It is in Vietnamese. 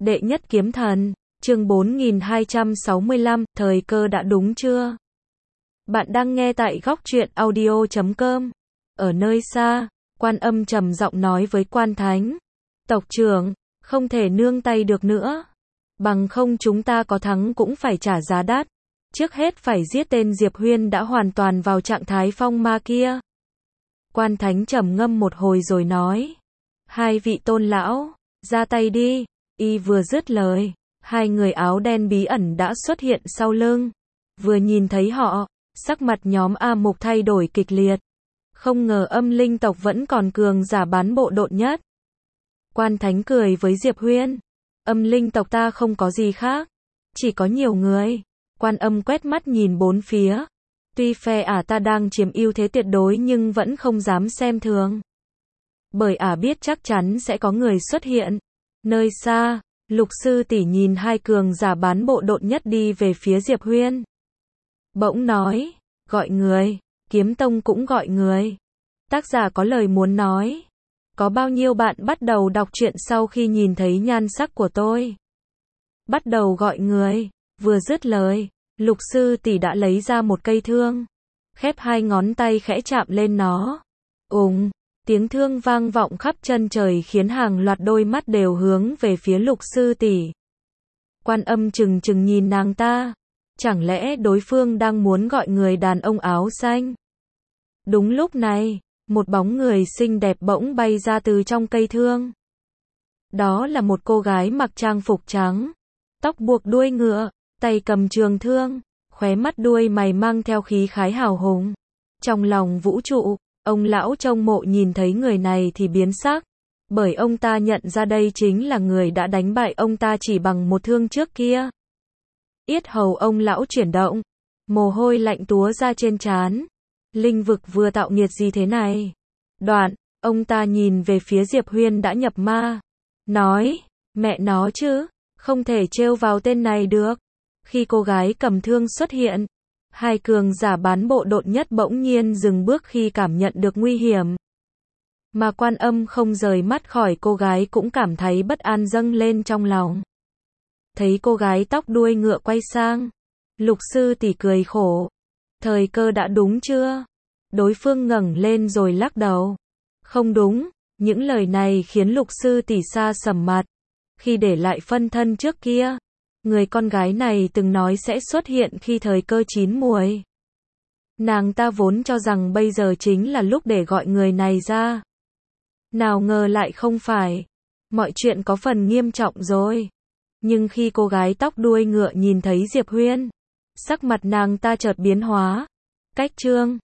Đệ nhất kiếm thần, chương 4265, thời cơ đã đúng chưa? Bạn đang nghe tại góc truyện audio.com. Ở nơi xa, Quan Âm trầm giọng nói với Quan Thánh. Tộc trưởng, không thể nương tay được nữa. Bằng không chúng ta có thắng cũng phải trả giá đắt. Trước hết phải giết tên Diệp Huyên đã hoàn toàn vào trạng thái phong ma kia. Quan Thánh trầm ngâm một hồi rồi nói. Hai vị tôn lão, ra tay đi. Y vừa dứt lời, hai người áo đen bí ẩn đã xuất hiện sau lưng. Vừa nhìn thấy họ, sắc mặt nhóm A Mục thay đổi kịch liệt. Không ngờ âm linh tộc vẫn còn cường giả bán bộ độn nhất. Quan Thánh cười với Diệp Huyên. Âm linh tộc ta không có gì khác. Chỉ có nhiều người. Quan Âm quét mắt nhìn bốn phía. Tuy phe ả ta đang chiếm ưu thế tuyệt đối nhưng vẫn không dám xem thường. Bởi ả biết chắc chắn sẽ có người xuất hiện. Nơi xa, Lục sư tỷ nhìn hai cường giả bán bộ độn nhất đi về phía Diệp Huyên. Bỗng nói, gọi người, Kiếm Tông cũng gọi người. Tác giả có lời muốn nói. Có bao nhiêu bạn bắt đầu đọc truyện sau khi nhìn thấy nhan sắc của tôi? Bắt đầu gọi người, vừa dứt lời, Lục sư tỷ đã lấy ra một cây thương. Khép hai ngón tay khẽ chạm lên nó. Tiếng thương vang vọng khắp chân trời khiến hàng loạt đôi mắt đều hướng về phía Lục sư tỷ. Quan Âm chừng chừng nhìn nàng ta. Chẳng lẽ đối phương đang muốn gọi người đàn ông áo xanh? Đúng lúc này, một bóng người xinh đẹp bỗng bay ra từ trong cây thương. Đó là một cô gái mặc trang phục trắng, tóc buộc đuôi ngựa, tay cầm trường thương, khóe mắt đuôi mày mang theo khí khái hào hùng. Trong lòng vũ trụ, ông lão trong mộ nhìn thấy người này thì biến sắc, bởi ông ta nhận ra đây chính là người đã đánh bại ông ta chỉ bằng một thương trước kia. Yết hầu ông lão chuyển động, mồ hôi lạnh túa ra trên trán. Linh vực vừa tạo nghiệt gì thế này? Đoạn, ông ta nhìn về phía Diệp Huyên đã nhập ma, nói, mẹ nó chứ, không thể trêu vào tên này được. Khi cô gái cầm thương xuất hiện, hai cường giả bán bộ độn nhất bỗng nhiên dừng bước khi cảm nhận được nguy hiểm. Mà Quan Âm không rời mắt khỏi cô gái cũng cảm thấy bất an dâng lên trong lòng. Thấy cô gái tóc đuôi ngựa quay sang, Lục sư tỷ cười khổ. Thời cơ đã đúng chưa? Đối phương ngẩng lên rồi lắc đầu. Không đúng, những lời này khiến Lục sư tỷ xa sầm mặt. Khi để lại phân thân trước kia, người con gái này từng nói sẽ xuất hiện khi thời cơ chín muồi. Nàng ta vốn cho rằng bây giờ chính là lúc để gọi người này ra. Nào ngờ lại không phải. Mọi chuyện có phần nghiêm trọng rồi. Nhưng khi cô gái tóc đuôi ngựa nhìn thấy Diệp Huyên, sắc mặt nàng ta chợt biến hóa. Cách trương,